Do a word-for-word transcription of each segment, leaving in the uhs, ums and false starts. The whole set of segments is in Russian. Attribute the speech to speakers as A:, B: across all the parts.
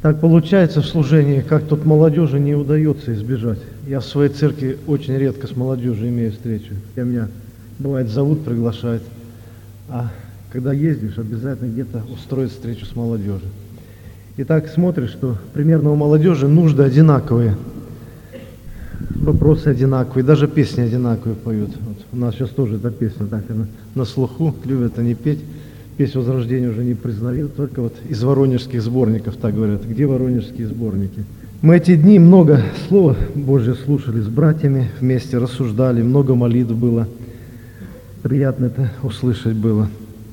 A: Так получается в служении, как тут молодежи не удается избежать. Я в своей церкви очень редко с молодежью имею встречу. Я меня, бывает, зовут, приглашают. А когда ездишь, обязательно где-то устроить встречу с молодежью. И так смотришь, что примерно у молодежи нужды одинаковые, вопросы одинаковые, даже песни одинаковые поют. Вот у нас сейчас тоже эта песня так на, на слуху, любят они петь. Песнь Возрождения уже не признают, только вот из воронежских сборников так говорят. Где воронежские сборники? Мы эти дни много Слова Божьего слушали с братьями, вместе рассуждали, много молитв было. Приятно это услышать было.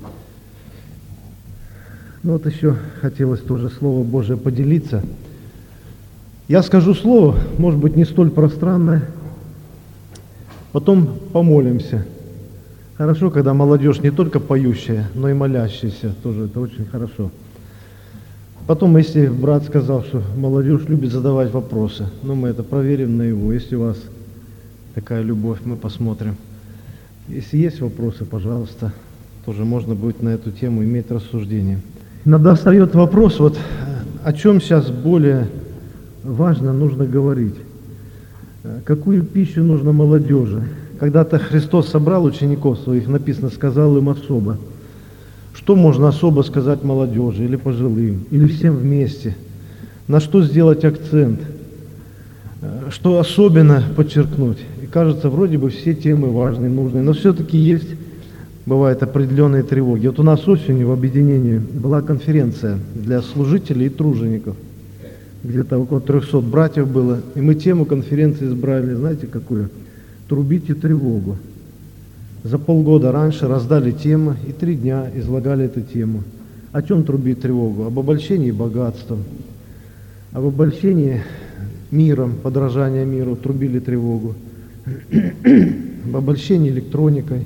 A: Ну вот еще хотелось тоже Слово Божие поделиться. Я скажу слово, может быть, не столь пространное, потом помолимся. Хорошо, когда молодежь не только поющая, но и молящаяся, тоже это очень хорошо. Потом, если брат сказал, что молодежь любит задавать вопросы, ну мы это проверим на его. Если у вас такая любовь, мы посмотрим. Если есть вопросы, пожалуйста, тоже можно будет на эту тему иметь рассуждение. Иногда встает вопрос, вот о чем сейчас более важно нужно говорить. Какую пищу нужно молодежи? Когда-то Христос собрал учеников своих, написано, сказал им особо. Что можно особо сказать молодежи или пожилым, или всем вместе? На что сделать акцент? Что особенно подчеркнуть? И кажется, вроде бы все темы важные, нужные, но все-таки есть, бывают определенные тревоги. Вот у нас осенью в объединении была конференция для служителей и тружеников. Где-то около трехсот братьев было, и мы тему конференции избрали, знаете, какую? Трубите тревогу. За полгода раньше раздали темы, и три дня излагали эту тему. О чем трубить тревогу? Об обольщении богатством, об обольщении миром, подражания миру, трубили тревогу, об обольщении электроникой,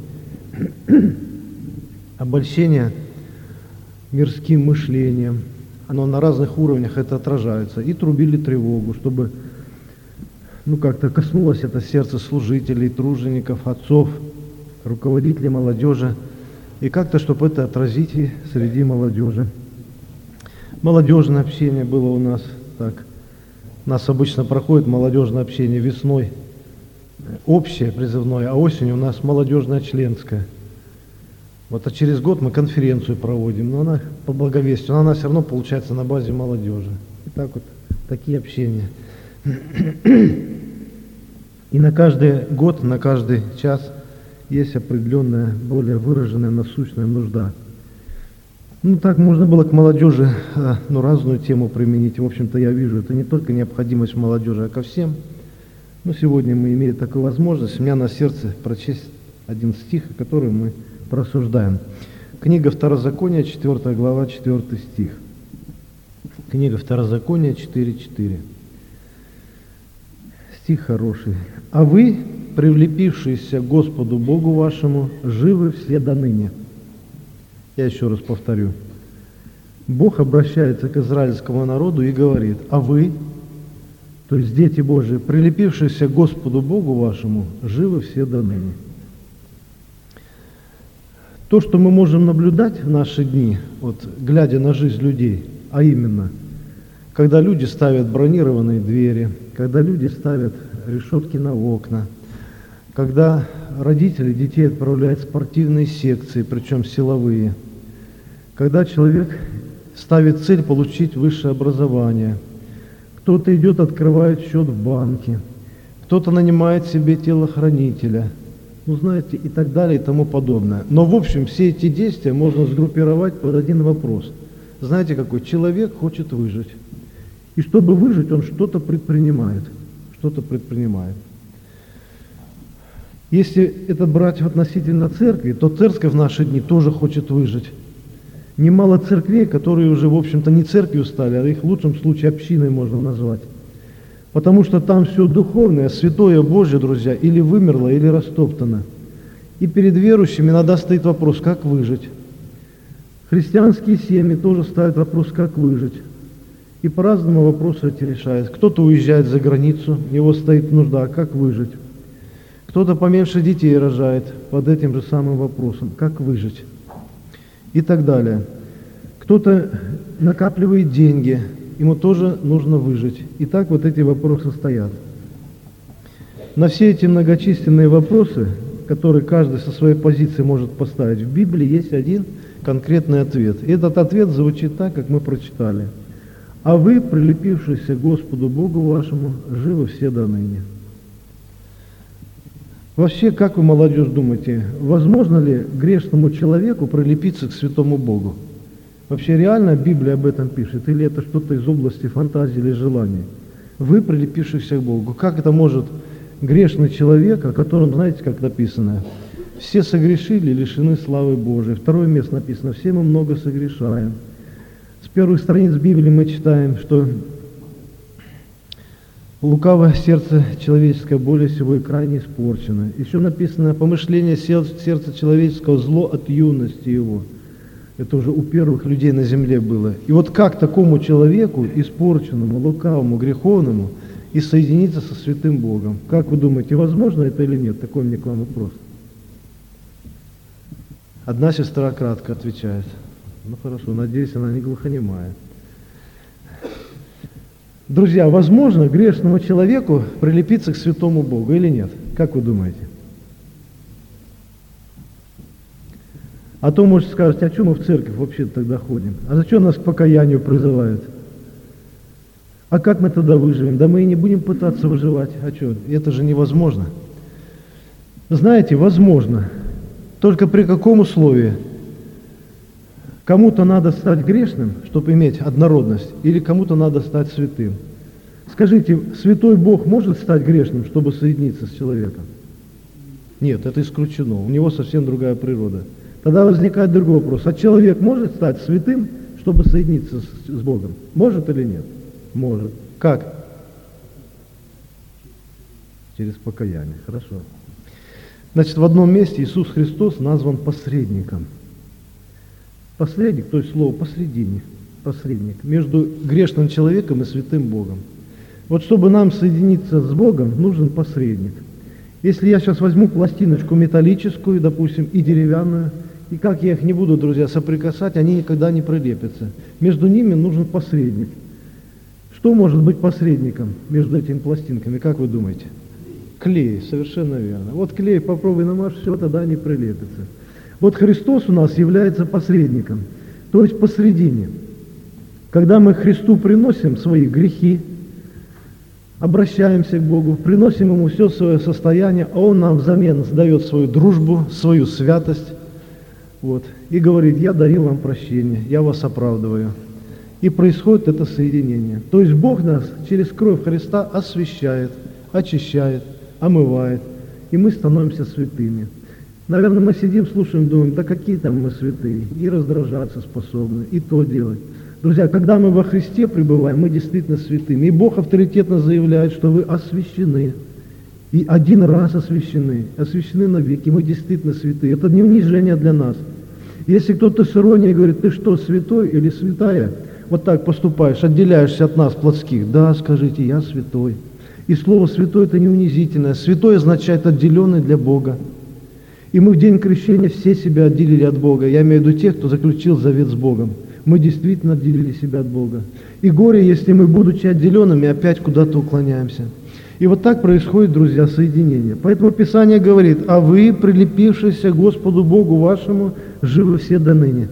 A: обольщение мирским мышлением. Оно на разных уровнях это отражается. И трубили тревогу, чтобы ну как-то коснулось это сердце служителей, тружеников, отцов, руководителей молодежи. И как-то, чтобы это отразить и среди молодежи. Молодежное общение было у нас так. У нас обычно проходит молодежное общение весной, общее призывное, а осенью у нас молодежное членское. Вот а через год мы конференцию проводим, но она по благовестию, но она все равно получается на базе молодежи. И так вот, такие общения. И на каждый год, на каждый час есть определенная, более выраженная насущная нужда. Ну, так можно было к молодежи ну, разную тему применить. В общем-то, я вижу, это не только необходимость молодежи, а ко всем. Но сегодня мы имеем такую возможность. У меня на сердце прочесть один стих, который мы просуждаем. Книга Второзакония, четвёртая глава, четвёртый стих. Книга Второзакония, четыре четыре. Стих хороший. «А вы, привлепившиеся к Господу Богу вашему, живы все до ныне». Я еще раз повторю. Бог обращается к израильскому народу и говорит: «А вы, то есть дети Божии, прилепившиеся к Господу Богу вашему, живы все до ныне». То, что мы можем наблюдать в наши дни, вот, глядя на жизнь людей, а именно, когда люди ставят бронированные двери, когда люди ставят решетки на окна, когда родители детей отправляют в спортивные секции, причем силовые, когда человек ставит цель получить высшее образование, кто-то идет, открывает счет в банке, кто-то нанимает себе телохранителя, ну знаете, и так далее, и тому подобное. Но в общем все эти действия можно сгруппировать под один вопрос. Знаете какой? Человек хочет выжить. И чтобы выжить, он что-то предпринимает. Что-то предпринимает. Если это брать относительно церкви, то церковь в наши дни тоже хочет выжить. Немало церквей, которые уже, в общем-то, не церковью стали, а их в лучшем случае общиной можно назвать. Потому что там все духовное, святое Божье, друзья, или вымерло, или растоптано. И перед верующими иногда стоит вопрос, как выжить. Христианские семьи тоже ставят вопрос, как выжить. И по-разному вопросы эти решаются. Кто-то уезжает за границу, у него стоит нужда, как выжить. Кто-то поменьше детей рожает под этим же самым вопросом, как выжить. И так далее. Кто-то накапливает деньги, ему тоже нужно выжить. И так вот эти вопросы стоят. На все эти многочисленные вопросы, которые каждый со своей позиции может поставить, в Библии есть один конкретный ответ. И этот ответ звучит так, как мы прочитали. «А вы, прилепившиеся к Господу Богу вашему, живы все до ныне». Вообще, как вы, молодежь, думаете, возможно ли грешному человеку прилепиться к святому Богу? Вообще реально Библия об этом пишет? Или это что-то из области фантазии или желаний? Вы, прилепившиеся к Богу. Как это может грешный человек, о котором, знаете, как написано? Все согрешили, лишены славы Божией. Второе место написано: все мы много согрешаем. С первых страниц Библии мы читаем, что лукавое сердце человеческое более всего и крайне испорчено. Еще написано: помышление сердца человеческого зло от юности его. Это уже у первых людей на земле было. И вот как такому человеку, испорченному, лукавому, греховному, и соединиться со святым Богом? Как вы думаете, возможно это или нет? Такой мне к вам вопрос. Одна сестра кратко отвечает. Ну хорошо, надеюсь, она не глухонемая. Друзья, возможно грешному человеку прилепиться к святому Богу или нет? Как вы думаете? А то, может, скажете, а что мы в церковь вообще тогда ходим? А зачем нас к покаянию призывают? А как мы тогда выживем? Да мы и не будем пытаться выживать. А что? Это же невозможно. Знаете, возможно. Только при каком условии? Кому-то надо стать грешным, чтобы иметь однородность, или кому-то надо стать святым? Скажите, святой Бог может стать грешным, чтобы соединиться с человеком? Нет, это исключено. У него совсем другая природа. Тогда возникает другой вопрос. А человек может стать святым, чтобы соединиться с, с Богом? Может или нет? Может. Как? Через покаяние. Хорошо. Значит, в одном месте Иисус Христос назван посредником. Посредник, то есть слово посредине, посредник, между грешным человеком и святым Богом. Вот чтобы нам соединиться с Богом, нужен посредник. Если я сейчас возьму пластиночку металлическую, допустим, и деревянную, и как я их не буду, друзья, соприкасать, они никогда не прилепятся. Между ними нужен посредник. Что может быть посредником между этими пластинками, как вы думаете? Клей, совершенно верно. Вот клей попробуй намажь, все, тогда не прилепится. Вот Христос у нас является посредником, то есть посредине. Когда мы Христу приносим свои грехи, обращаемся к Богу, приносим Ему все свое состояние, а Он нам взамен дает свою дружбу, свою святость, вот, и говорит: я дарил вам прощение, я вас оправдываю. И происходит это соединение. То есть Бог нас через кровь Христа освящает, очищает, омывает, и мы становимся святыми. Наверное, мы сидим, слушаем, думаем, да какие там мы святые, и раздражаться способны, и то делать. Друзья, когда мы во Христе пребываем, мы действительно святыми. И Бог авторитетно заявляет, что вы освящены. И один раз освящены, освящены навеки, мы действительно святые. Это не унижение для нас. Если кто-то с иронией говорит: ты что, святой или святая? Вот так поступаешь, отделяешься от нас, плотских. Да, скажите, я святой. И слово «святой» — это не унизительное. Святой означает отделенный для Бога. И мы в день крещения все себя отделили от Бога. Я имею в виду тех, кто заключил завет с Богом. Мы действительно отделили себя от Бога. И горе, если мы, будучи отделенными, опять куда-то уклоняемся. И вот так происходит, друзья, соединение. Поэтому Писание говорит: а вы, прилепившиеся к Господу Богу вашему, живы все до ныне.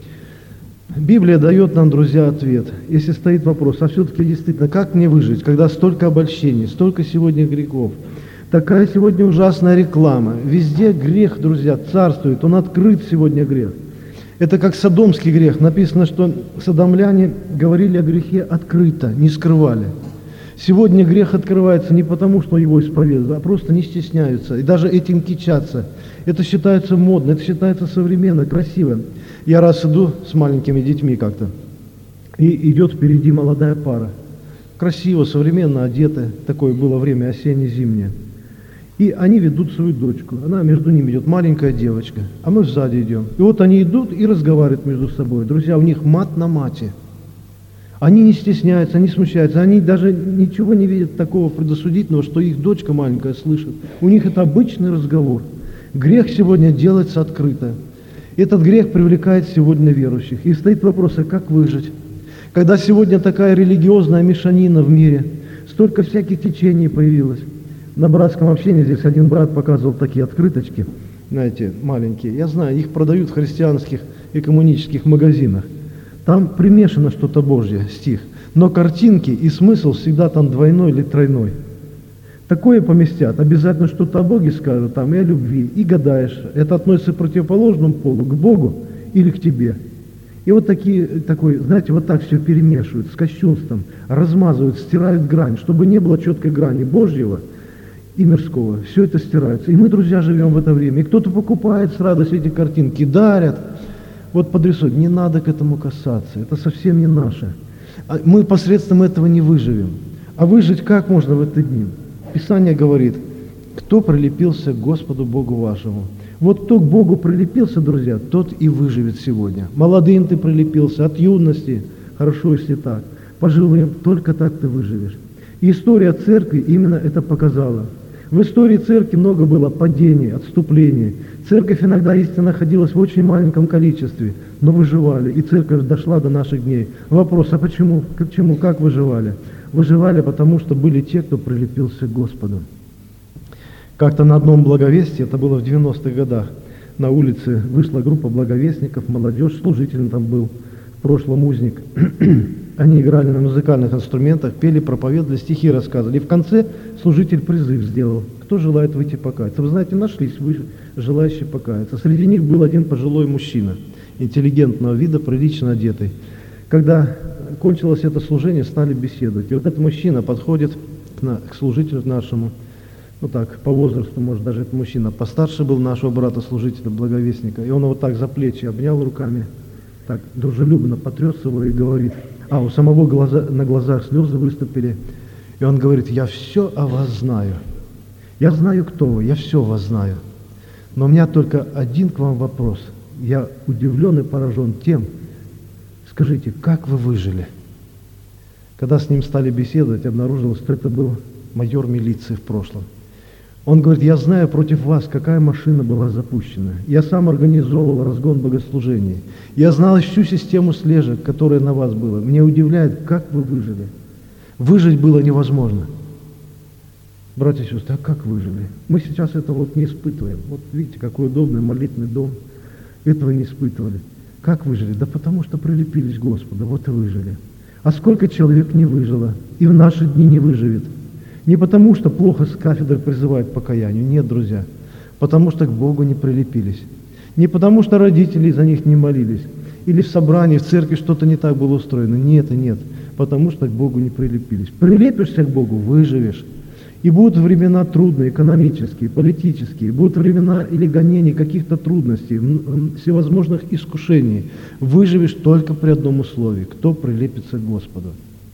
A: Библия дает нам, друзья, ответ. Если стоит вопрос, а все-таки действительно, как мне выжить, когда столько обольщений, столько сегодня грехов, такая сегодня ужасная реклама, везде грех, друзья, царствует, он открыт сегодня грех. Это как содомский грех. Написано, что содомляне говорили о грехе открыто, не скрывали. Сегодня грех открывается не потому, что его исповедуют, а просто не стесняются. И даже этим кичатся. Это считается модно, это считается современно, красиво. Я раз иду с маленькими детьми как-то, и идет впереди молодая пара. Красиво, современно одетая. Такое было время осенне-зимнее. И они ведут свою дочку. Она между ними идет, маленькая девочка, а мы сзади идем. И вот они идут и разговаривают между собой. Друзья, у них мат на мате. Они не стесняются, не смущаются, они даже ничего не видят такого предосудительного, что их дочка маленькая слышит. У них это обычный разговор. Грех сегодня делается открыто. Этот грех привлекает сегодня верующих. И стоит вопрос, а как выжить? Когда сегодня такая религиозная мешанина в мире, столько всяких течений появилось. На братском общении здесь один брат показывал такие открыточки, знаете, маленькие. Я знаю, их продают в христианских и коммунических магазинах. Там примешано что-то Божье, стих, но картинки и смысл всегда там двойной или тройной. Такое поместят, обязательно что-то о Боге скажут, там и о любви, и гадаешь, это относится к противоположному полу, к Богу или к тебе. И вот такие, такой, знаете, вот так все перемешивают с кощунством, размазывают, стирают грань, чтобы не было четкой грани Божьего и мирского. Все это стирается. И мы, друзья, живем в это время. И кто-то покупает с радостью эти картинки, дарят. Вот подрисуют. Не надо к этому касаться. Это совсем не наше. Мы посредством этого не выживем. А выжить как можно в эти дни? Писание говорит, кто прилепился к Господу Богу вашему. Вот кто к Богу прилепился, друзья, тот и выживет сегодня. Молодым ты прилепился, от юности, хорошо, если так. Пожилым, только так ты выживешь. И история церкви именно это показала. В истории церкви много было падений, отступлений. Церковь иногда истинно находилась в очень маленьком количестве, но выживали, и церковь дошла до наших дней. Вопрос, а почему, почему, как выживали? Выживали, потому что были те, кто прилепился к Господу. Как-то на одном благовестии, это было в девяностых годах, на улице вышла группа благовестников, молодежь, служителем там был, в прошлом узник. Они играли на музыкальных инструментах, пели, проповедовали, стихи рассказывали. И в конце служитель призыв сделал, кто желает выйти покаяться. Вы знаете, нашлись вы, желающие покаяться. Среди них был один пожилой мужчина, интеллигентного вида, прилично одетый. Когда кончилось это служение, стали беседовать. И вот этот мужчина подходит к, на, к служителю нашему, ну так, по возрасту, может, даже этот мужчина постарше был нашего брата-служителя, благовестника, и он его так за плечи обнял руками, так дружелюбно потряс его и говорит, а у самого глаза, на глазах слезы выступили, и он говорит, я все о вас знаю, я знаю, кто вы, я все о вас знаю, но у меня только один к вам вопрос, я удивлен и поражен тем, скажите, как вы выжили? Когда с ним стали беседовать, обнаружилось, что это был майор милиции в прошлом. Он говорит, я знаю против вас, какая машина была запущена. Я сам организовывал разгон богослужений. Я знал всю систему слежек, которая на вас была. Меня удивляет, как вы выжили. Выжить было невозможно. Братья и сестры, а как выжили? Мы сейчас этого вот не испытываем. Вот видите, какой удобный молитвенный дом. Этого не испытывали. Как выжили? Да потому что прилепились к Господу, вот и выжили. А сколько человек не выжило, и в наши дни не выживет. Не потому, что плохо с кафедры призывают к покаянию. Нет, друзья. Потому что к Богу не прилепились. Не потому, что родители за них не молились. Или в собрании, в церкви что-то не так было устроено. Нет и нет. Потому что к Богу не прилепились. Прилепишься к Богу, выживешь. И будут времена трудные, экономические, политические. Будут времена или гонений, каких-то трудностей, всевозможных искушений. Выживешь только при одном условии. Кто прилепится к Господу.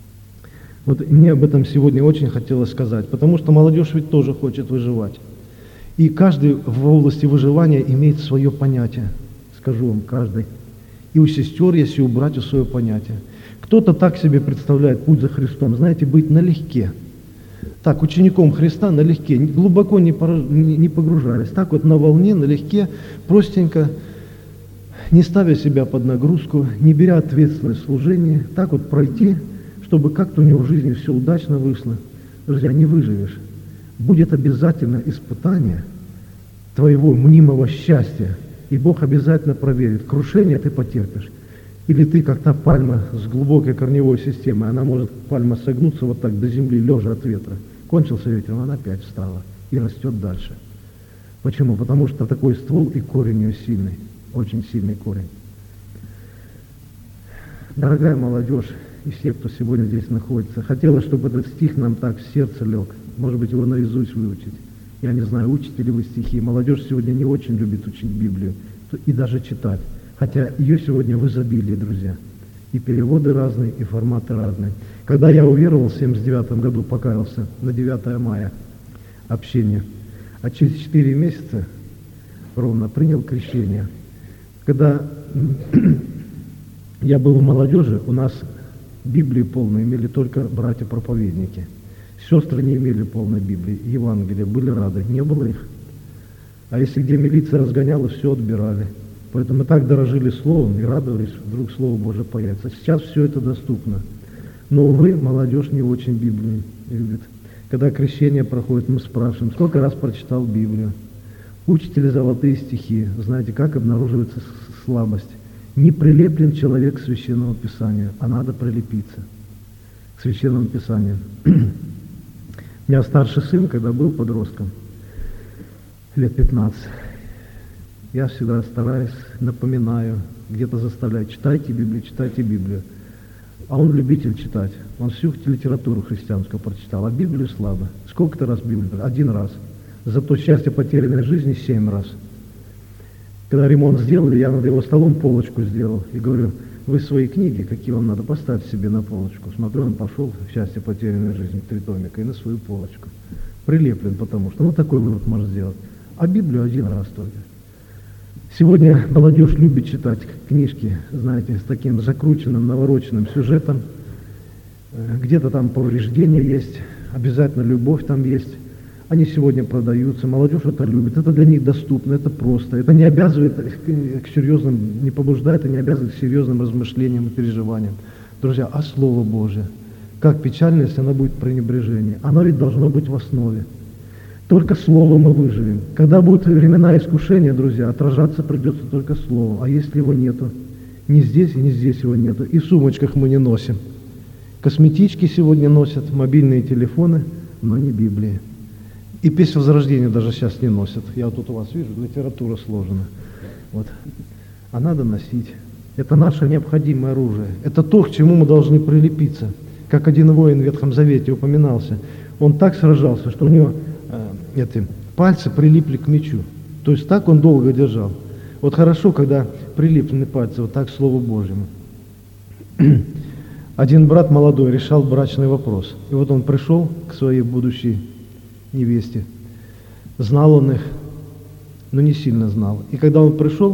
A: Вот мне об этом сегодня очень хотелось сказать, потому что молодежь ведь тоже хочет выживать. И каждый в области выживания имеет свое понятие, скажу вам, каждый. И у сестер есть, и у братьев свое понятие. Кто-то так себе представляет путь за Христом, знаете, быть налегке. Так, учеником Христа налегке, глубоко не погружались. Так вот на волне, налегке, простенько, не ставя себя под нагрузку, не беря ответственность в служении, так вот пройти, чтобы как-то у него в жизни все удачно вышло. Друзья, не выживешь. Будет обязательно испытание твоего мнимого счастья, и Бог обязательно проверит, крушение ты потерпишь. Или ты, как та пальма с глубокой корневой системой, она может, пальма, согнуться вот так до земли, лежа от ветра. Кончился ветер, она опять встала и растет дальше. Почему? Потому что такой ствол и корень ее сильный, очень сильный корень. Дорогая молодежь, и все, кто сегодня здесь находится, хотелось, чтобы этот стих нам так в сердце лег. Может быть, его наизусть выучить. Я не знаю, учите ли вы стихи. Молодежь сегодня не очень любит учить Библию и даже читать. Хотя ее сегодня в изобилии, друзья. И переводы разные, и форматы разные. Когда я уверовал в семьдесят девятом году, покаялся на девятое мая общение, а через четыре месяца ровно принял крещение. Когда я был в молодежи, у нас Библии полные имели только братья-проповедники. Сестры не имели полной Библии, Евангелия, были рады, не было их. А если где милиция разгоняла, все отбирали. Поэтому мы так дорожили Словом и радовались, что вдруг Слово Божие появится. Сейчас все это доступно. Но, увы, молодежь не очень Библию любит. Когда крещение проходит, мы спрашиваем, сколько раз прочитал Библию? Учите ли золотые стихи? Знаете, как обнаруживается слабость? Не прилеплен человек к Священному Писанию, а надо прилепиться к Священному Писанию. У меня старший сын, когда был подростком, лет пятнадцать, я всегда стараюсь, напоминаю, где-то заставляю, читайте Библию, читайте Библию. А он любитель читать. Он всю литературу христианскую прочитал, а Библию слабо. Сколько-то раз Библию? Один раз. Зато счастье потерянной жизни семь раз. Когда ремонт сделали, я над его столом полочку сделал. И говорю, вы свои книги, какие вам надо, поставьте себе на полочку. Смотрю, он пошел, счастье потерянной жизни, три томика, и на свою полочку. Прилеплен, потому что, ну, такой вывод может сделать. А Библию один раз только. Сегодня молодежь любит читать книжки, знаете, с таким закрученным, навороченным сюжетом. Где-то там повреждения есть, обязательно любовь там есть. Они сегодня продаются, молодежь это любит, это для них доступно, это просто. Это не обязывает к серьезным, не побуждает и не обязывает к серьезным размышлениям и переживаниям. Друзья, а Слово Божие? Как печально, если оно будет пренебрежение. Оно ведь должно быть в основе. Только Словом мы выживем. Когда будут времена искушения, друзья, отражаться придется только Словом. А если его нету? Ни здесь и ни здесь его нету. И в сумочках мы не носим. Косметички сегодня носят, мобильные телефоны, но не Библии. И песнь Возрождения даже сейчас не носят. Я вот тут у вас вижу, литература сложена. Вот. А надо носить. Это наше необходимое оружие. Это то, к чему мы должны прилепиться. Как один воин в Ветхом Завете упоминался. Он так сражался, что у него эти пальцы прилипли к мечу. То есть так он долго держал. Вот хорошо, когда прилиплены пальцы вот так к Слову Божьему. Один брат молодой решал брачный вопрос. И вот он пришел к своей будущей невесте. Знал он их, но не сильно знал. И когда он пришел,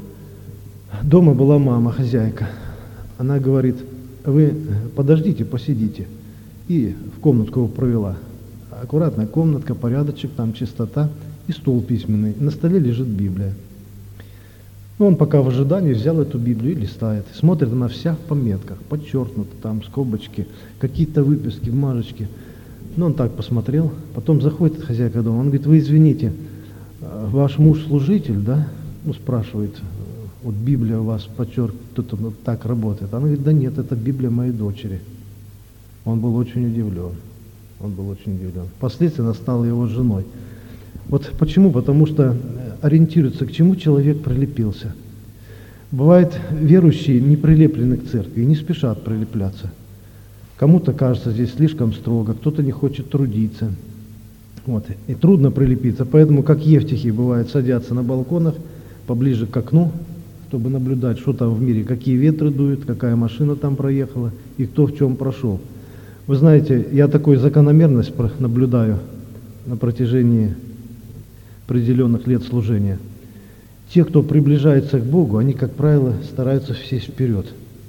A: дома была мама, хозяйка. Она говорит, вы подождите, посидите. И в комнатку его провела. Аккуратная комнатка, порядочек, там чистота и стол письменный. На столе лежит Библия. Ну, он пока в ожидании взял эту Библию и листает. Смотрит, она вся в пометках, подчеркнута, там скобочки, какие-то выписки, вмазочки. Ну, он так посмотрел. Потом заходит хозяйка дома. Он говорит, вы извините, ваш муж служитель, да? Ну, спрашивает, вот Библия у вас подчеркнута, вот так работает. Она говорит, да нет, это Библия моей дочери. Он был очень удивлен. Он был очень удивлен. Впоследствии она стала его женой. Вот почему? Потому что ориентируется, к чему человек прилепился. Бывает, верующие не прилеплены к церкви и не спешат прилепляться. Кому-то кажется здесь слишком строго, кто-то не хочет трудиться. Вот. И трудно прилепиться. Поэтому, как евтихи, бывает, садятся на балконах поближе к окну, чтобы наблюдать, что там в мире, какие ветры дуют, какая машина там проехала и кто в чем прошел. Вы знаете, я такую закономерность наблюдаю на протяжении определенных лет служения. Те, кто приближается к Богу, они, как правило, стараются сесть вперед.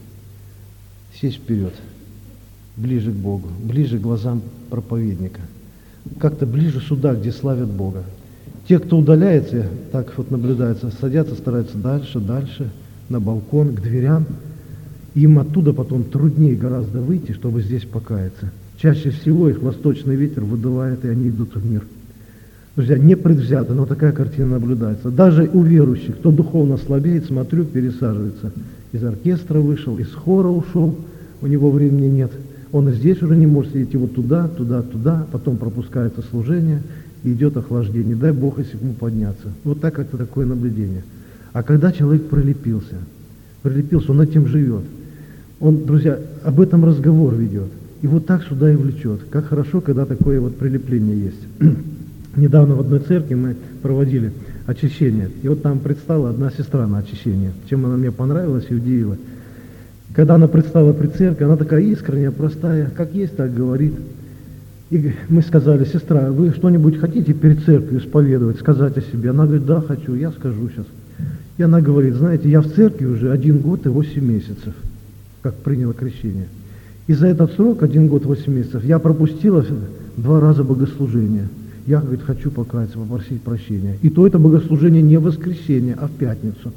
A: Сесть вперед, ближе к Богу, ближе к глазам проповедника. Как-то ближе сюда, где славят Бога. Те, кто удаляется, так вот наблюдается, садятся, стараются дальше, дальше, на балкон, к дверям. Им оттуда потом труднее гораздо выйти, чтобы здесь покаяться. Чаще всего их восточный ветер выдувает, и они идут в мир. Друзья, не предвзято, но такая картина наблюдается. Даже у верующих, кто духовно слабеет, смотрю, пересаживается. Из оркестра вышел, из хора ушел, у него времени нет. Он и здесь уже не может идти вот туда, туда, туда, потом пропускается служение, и идет охлаждение. Дай Бог, если ему подняться. Вот так как-то такое наблюдение. А когда человек прилепился, прилепился, он этим живет. Он, друзья, об этом разговор ведет. И вот так сюда и влечет. Как хорошо, когда такое вот прилепление есть. Недавно в одной церкви мы проводили очищение. И вот там предстала одна сестра на очищение. Чем она мне понравилась и удивила. Когда она предстала при церкви, она такая искренняя, простая, как есть, так говорит. И мы сказали, сестра, вы что-нибудь хотите перед церковью исповедовать, сказать о себе? Она говорит, да, хочу, я скажу сейчас. И она говорит, знаете, я в церкви уже один год и восемь месяцев, как приняла крещение. И за этот срок, один год, восемь месяцев, я пропустила два раза богослужение. Я, говорит, хочу покаяться, попросить прощения. И то это богослужение не в воскресенье, а в пятницу.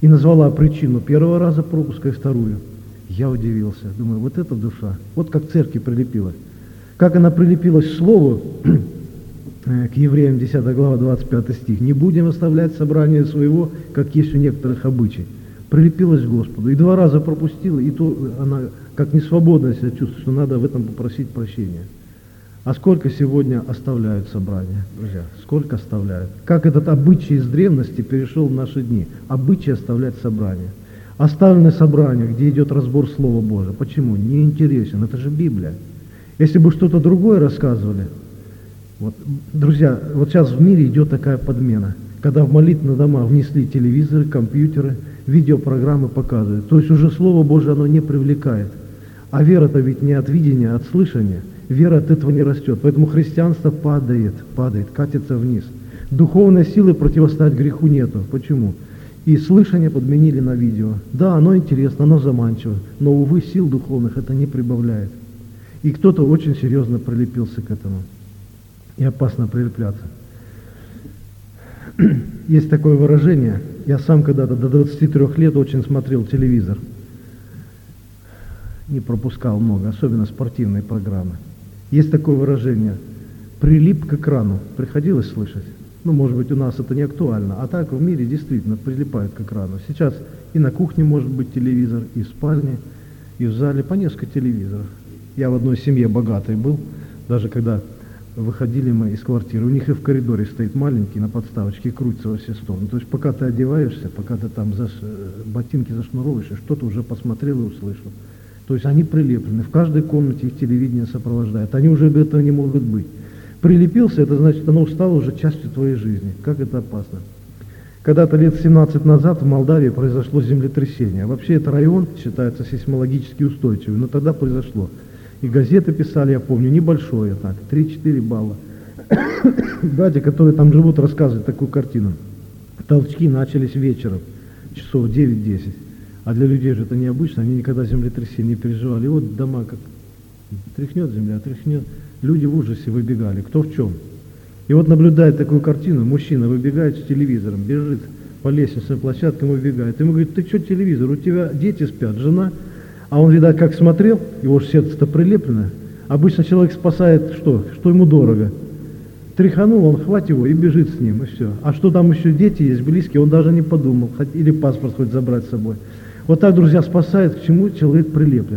A: И назвала причину первого раза пропуска и вторую. Я удивился. Думаю, вот это душа. Вот как церкви прилепилась. Как она прилепилась к слову, к Евреям десятая глава, двадцать пятый стих. «Не будем оставлять собрание своего, как есть у некоторых обычай». Прилепилась к Господу. И два раза пропустила, и то она как несвободно себя чувствует, что надо в этом попросить прощения. А сколько сегодня оставляют собрания, друзья? Сколько оставляют? Как этот обычай из древности перешел в наши дни? Обычай оставлять собрания. Оставлены собрания, где идет разбор Слова Божия. Почему? Не интересен. Это же Библия. Если бы что-то другое рассказывали. Вот, друзья, вот сейчас в мире идет такая подмена. Когда в молитвенные дома внесли телевизоры, компьютеры, видеопрограммы показывают. То есть уже Слово Божие оно не привлекает. А вера-то ведь не от видения, а от слышания. Вера от этого не растет. Поэтому христианство падает, падает, катится вниз. Духовной силы противостоять греху нету. Почему? И слышание подменили на видео. Да, оно интересно, оно заманчиво, но, увы, сил духовных это не прибавляет. И кто-то очень серьезно прилепился к этому. И опасно прилепляться. Есть такое выражение. Я сам когда-то до двадцати трёх лет очень смотрел телевизор. Не пропускал много, особенно спортивные программы. Есть такое выражение. Прилип к экрану. Приходилось слышать? Ну, может быть, у нас это не актуально, а так в мире действительно прилипают к экрану. Сейчас и на кухне может быть телевизор, и в спальне, и в зале, по несколько телевизоров. Я в одной семье богатой был, даже когда выходили мы из квартиры, у них и в коридоре стоит маленький на подставочке и крутится во все стороны. То есть пока ты одеваешься, пока ты там заш... ботинки зашнуровываешь, что-то уже посмотрел и услышал. То есть они прилеплены, в каждой комнате их телевидение сопровождает, они уже без этого не могут быть. Прилепился, это значит, оно стало уже частью твоей жизни. Как это опасно. Когда-то лет семнадцать назад в Молдавии произошло землетрясение. Вообще этот район считается сейсмологически устойчивым, но тогда произошло. И газеты писали, я помню, небольшое, так, три-четыре балла. Братья, которые там живут, рассказывают такую картину. Толчки начались вечером, часов девять-десять. А для людей же это необычно, они никогда землетрясение не переживали. И вот дома как тряхнет земля, тряхнет. Люди в ужасе выбегали, кто в чем. И вот наблюдает такую картину, мужчина выбегает с телевизором, бежит по лестничным площадкам, выбегает. Ему говорит, ты что телевизор, у тебя дети спят, жена. А он, видать, как смотрел, его же сердце-то прилеплено. Обычно человек спасает что? Что ему дорого. Тряханул, он хватит его и бежит с ним, и все. А что там еще дети есть, близкие, он даже не подумал. Или паспорт хоть забрать с собой. Вот так, друзья, спасает, к чему человек прилеплен.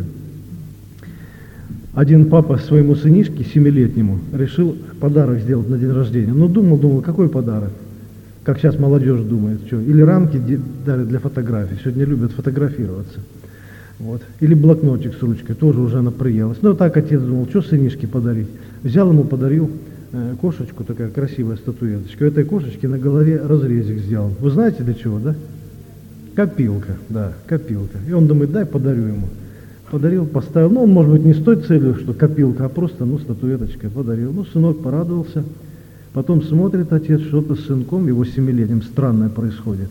A: Один папа своему сынишке, семилетнему, решил подарок сделать на день рождения. Но думал, думал, какой подарок? Как сейчас молодежь думает, что? Или рамки дали для фотографий, сегодня любят фотографироваться. Вот. Или блокнотик с ручкой, тоже уже она приелась. Ну, так отец думал, что сынишке подарить? Взял ему, подарил э, кошечку, такая красивая статуэточка. У этой кошечки на голове разрезик сделал. Вы знаете для чего, да? Копилка, да, копилка. И он думает, дай подарю ему. Подарил, поставил. Ну, он, может быть, не с той целью, что копилка, а просто, ну, статуэточкой подарил. Ну, сынок порадовался. Потом смотрит отец, что-то с сынком, его семилетним, странное происходит.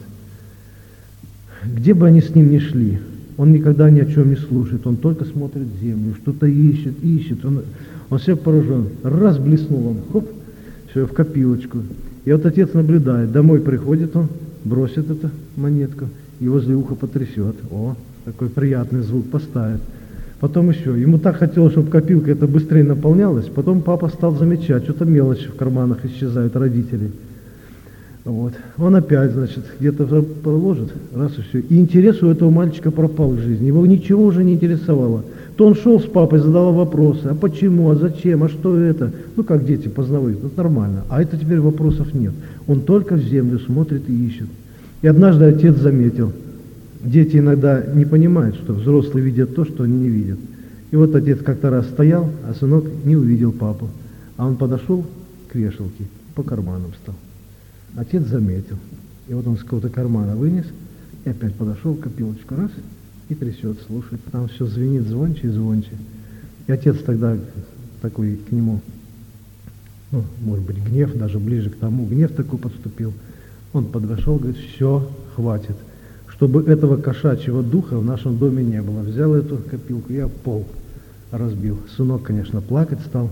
A: Где бы они с ним ни шли, он никогда ни о чем не слушает, он только смотрит в землю, что-то ищет, ищет. Он, он все поражен. Раз блеснул он, хоп, все, в копилочку. И вот отец наблюдает, домой приходит он, бросит эту монетку и возле уха потрясет. О, такой приятный звук поставит. Потом еще. Ему так хотелось, чтобы копилка это быстрее наполнялась. Потом папа стал замечать, что-то мелочи в карманах исчезают родителей. Вот. Он опять, значит, где-то проложит, раз и все. И интерес у этого мальчика пропал в жизни. Его ничего уже не интересовало. То он шел с папой, задавал вопросы. А почему, а зачем, а что это? Ну, как дети познавают, это нормально. А это теперь вопросов нет. Он только в землю смотрит и ищет. И однажды отец заметил. Дети иногда не понимают, что взрослые видят то, что они не видят. И вот отец как-то раз стоял, а сынок не увидел папу. А он подошел к вешалке, по карманам стал. Отец заметил. И вот он с какого-то кармана вынес, и опять подошел, копилочку раз, и трясет, слушает. Там все звенит звонче и звонче. И отец тогда такой к нему, ну, может быть, гнев, даже ближе к тому, гнев такой подступил. Он подошел, говорит, все, хватит. Чтобы этого кошачьего духа в нашем доме не было. Взял эту копилку, я пол разбил. Сынок, конечно, плакать стал.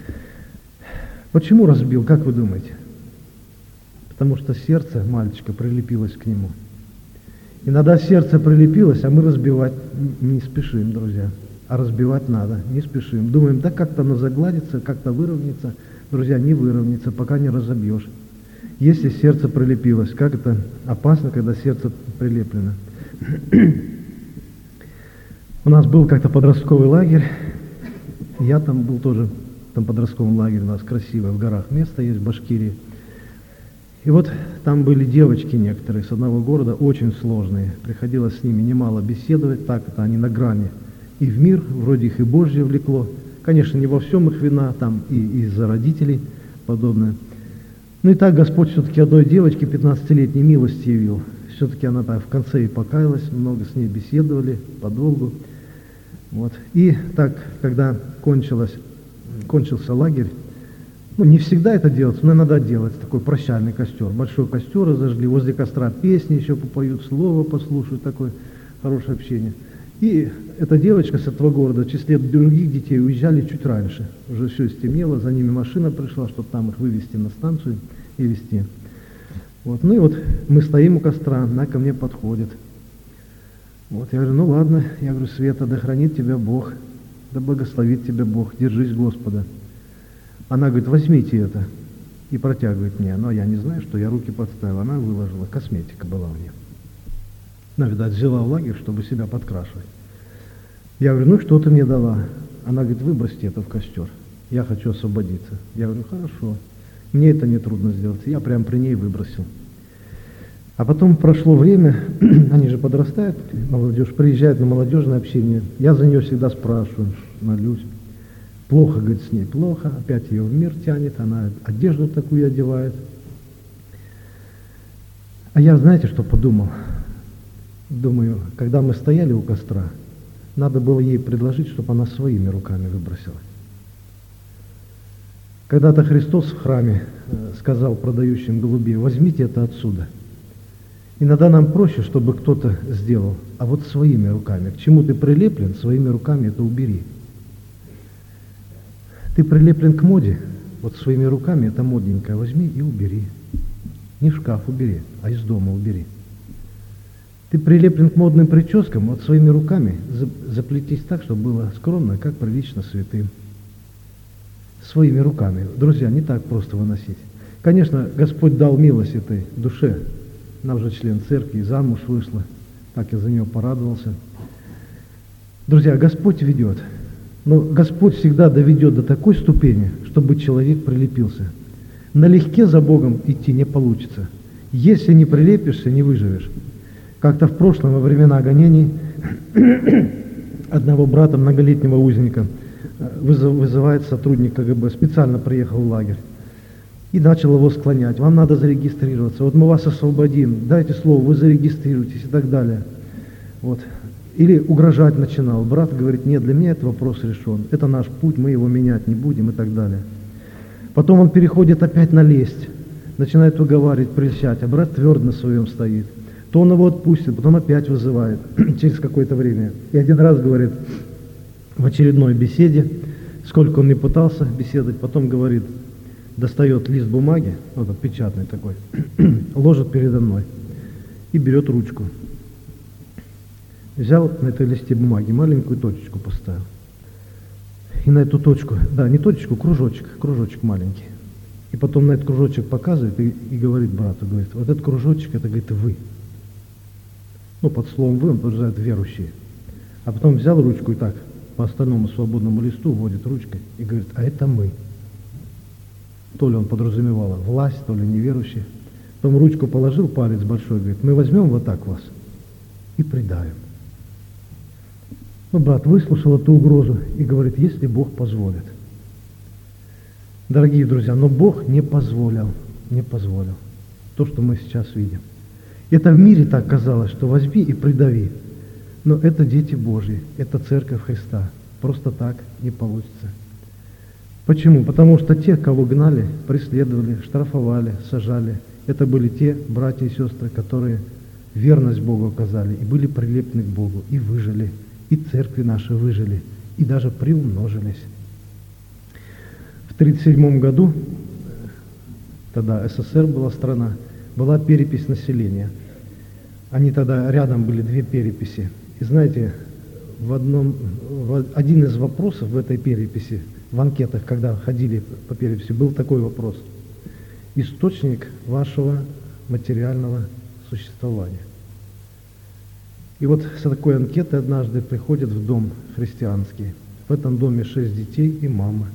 A: Почему разбил, как вы думаете? Потому что сердце мальчика прилепилось к нему. Иногда сердце прилепилось, а мы разбивать не спешим, друзья. А разбивать надо, не спешим. Думаем, да как-то оно загладится, как-то выровняется. Друзья, не выровняется, пока не разобьешь. Если сердце прилепилось, как это опасно, когда сердце прилеплено. У нас был как-то подростковый лагерь. Я там был тоже, там подростковый лагерь у нас красивое, в горах место есть, в Башкирии. И вот там были девочки некоторые с одного города, очень сложные. Приходилось с ними немало беседовать, так это они на грани. И в мир, вроде их и Божье влекло. Конечно, не во всем их вина, там и из-за родителей подобное. Ну и так Господь все-таки одной девочке пятнадцатилетней милости явил. Все-таки она так в конце и покаялась, много с ней беседовали, подолгу. Вот. И так, когда кончилось, кончился лагерь, ну, не всегда это делается, но иногда делается такой прощальный костер. Большой костер разожгли, возле костра песни еще попоют, слово послушают, такое хорошее общение. И эта девочка с этого города в числе других детей уезжали чуть раньше. Уже все стемнело, за ними машина пришла, чтобы там их вывести на станцию и везти. Вот. Ну и вот мы стоим у костра, она ко мне подходит. Вот, я говорю, ну ладно, я говорю, Света, да хранит тебя Бог, да благословит тебя Бог, держись Господа. Она говорит, возьмите это, и протягивает мне. Но я не знаю, что я руки подставил. Она выложила, косметика была у нее. Она, видать, взяла в лагерь, чтобы себя подкрашивать. Я говорю, ну что ты мне дала? Она говорит, выбросьте это в костер, я хочу освободиться. Я говорю, ну хорошо, мне это не трудно сделать. Я прям при ней выбросил. А потом прошло время, они же подрастают, молодежь, приезжает на молодежное общение. Я за нее всегда спрашиваю, молюсь. Плохо, говорит, с ней плохо, опять ее в мир тянет, она одежду такую одевает. А я, знаете, что подумал? Думаю, когда мы стояли у костра, надо было ей предложить, чтобы она своими руками выбросила. Когда-то Христос в храме сказал продающим голубей, возьмите это отсюда. Иногда нам проще, чтобы кто-то сделал, а вот своими руками. К чему ты прилеплен, своими руками это убери. Ты прилеплен к моде, вот своими руками это модненькое возьми и убери. Не в шкаф убери, а из дома убери. Ты прилеплен к модным прическам, вот своими руками заплетись так, чтобы было скромно, как прилично святым. Своими руками. Друзья, не так просто выносить. Конечно, Господь дал милость этой душе. Она уже член церкви, замуж вышла. Так я за нее порадовался. Друзья, Господь ведет. Но Господь всегда доведет до такой ступени, чтобы человек прилепился. Налегке за Богом идти не получится. Если не прилепишься, не выживешь. Как-то в прошлом, во времена гонений, одного брата, многолетнего узника, вызывает сотрудник КГБ, специально приехал в лагерь и начал его склонять. Вам надо зарегистрироваться. Вот мы вас освободим, дайте слово, вы зарегистрируетесь и так далее. Вот. Или угрожать начинал. Брат говорит, нет, для меня этот вопрос решен. Это наш путь, мы его менять не будем и так далее. Потом он переходит опять на лесть, начинает выговаривать, прельщать, а брат твердо на своем стоит. То он его отпустит, потом опять вызывает через какое-то время. И один раз говорит в очередной беседе, сколько он не пытался беседовать, потом говорит, достает лист бумаги, вот этот печатный такой, ложит передо мной и берет ручку. Взял на этой листе бумаги, маленькую точечку поставил. И на эту точку, да, не точечку, кружочек, кружочек маленький. И потом на этот кружочек показывает и, и говорит брату, говорит, вот этот кружочек, это, говорит, вы. Ну, под словом вы, он подразумевает верующие. А потом взял ручку и так, по остальному свободному листу вводит ручкой и говорит, а это мы. То ли он подразумевал власть, то ли неверующие. Потом ручку положил, палец большой, говорит, мы возьмем вот так вас и предавим. Ну, брат выслушал эту угрозу и говорит, если Бог позволит. Дорогие друзья, но Бог не позволил, не позволил то, что мы сейчас видим. Это в мире так казалось, что возьми и придави. Но это дети Божьи, это церковь Христа. Просто так не получится. Почему? Потому что те, кого гнали, преследовали, штрафовали, сажали, это были те братья и сестры, которые верность Богу оказали и были прилеплены к Богу, и выжили, и церкви наши выжили, и даже приумножились. В тридцать седьмом году, тогда СССР была страна, была перепись населения. Они тогда рядом были две переписи. И знаете, в одном, в один из вопросов в этой переписи, в анкетах, когда ходили по переписи, был такой вопрос: источник вашего материального существования. И вот с такой анкетой однажды приходят в дом христианский. В этом доме шесть детей и мама.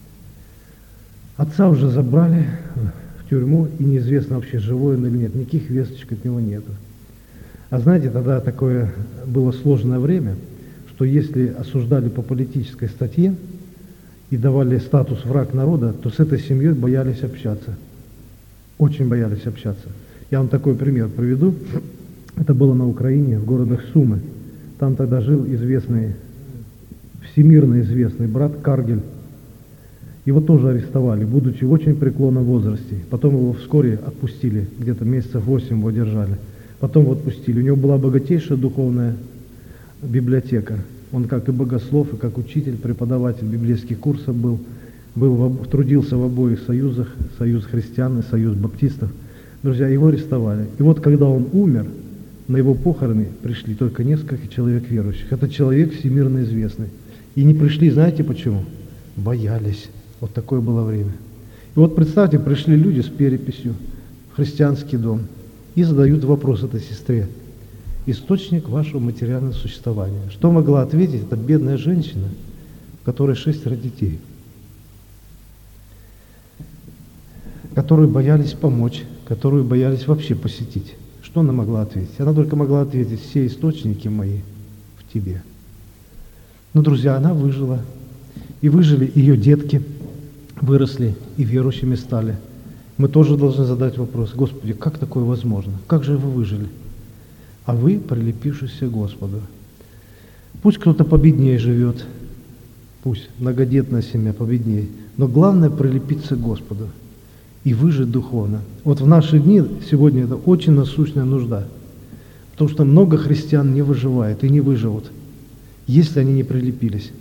A: Отца уже забрали в тюрьму, и неизвестно вообще, живой он или нет, никаких весточек от него нету. А знаете, тогда такое было сложное время, что если осуждали по политической статье и давали статус враг народа, то с этой семьей боялись общаться. Очень боялись общаться. Я вам такой пример приведу. Это было на Украине, в городах Сумы. Там тогда жил известный, всемирно известный брат Каргель. Его тоже арестовали, будучи в очень преклонном возрасте. Потом его вскоре отпустили, где-то месяцев восемь его держали. Потом его отпустили. У него была богатейшая духовная библиотека. Он как и богослов, и как учитель, преподаватель библейских курсов был. был в, трудился в обоих союзах, союз христиан и союз баптистов. Друзья, его арестовали. И вот когда он умер, на его похороны пришли только несколько человек верующих. Это человек всемирно известный. И не пришли, знаете почему? Боялись. Вот такое было время. И вот представьте, пришли люди с переписью в христианский дом и задают вопрос этой сестре: источник вашего материального существования. Что могла ответить эта бедная женщина, у которой шестеро детей, которые боялись помочь, которую боялись вообще посетить? Что она могла ответить? Она только могла ответить: все источники мои в тебе. Но, друзья, она выжила. И выжили ее детки, выросли и верующими стали. Мы тоже должны задать вопрос: Господи, как такое возможно? Как же вы выжили? А вы, прилепившиеся к Господу. Пусть кто-то победнее живет, пусть многодетная семья победнее, но главное прилепиться к Господу и выжить духовно. Вот в наши дни сегодня это очень насущная нужда, потому что много христиан не выживает и не выживут, если они не прилепились.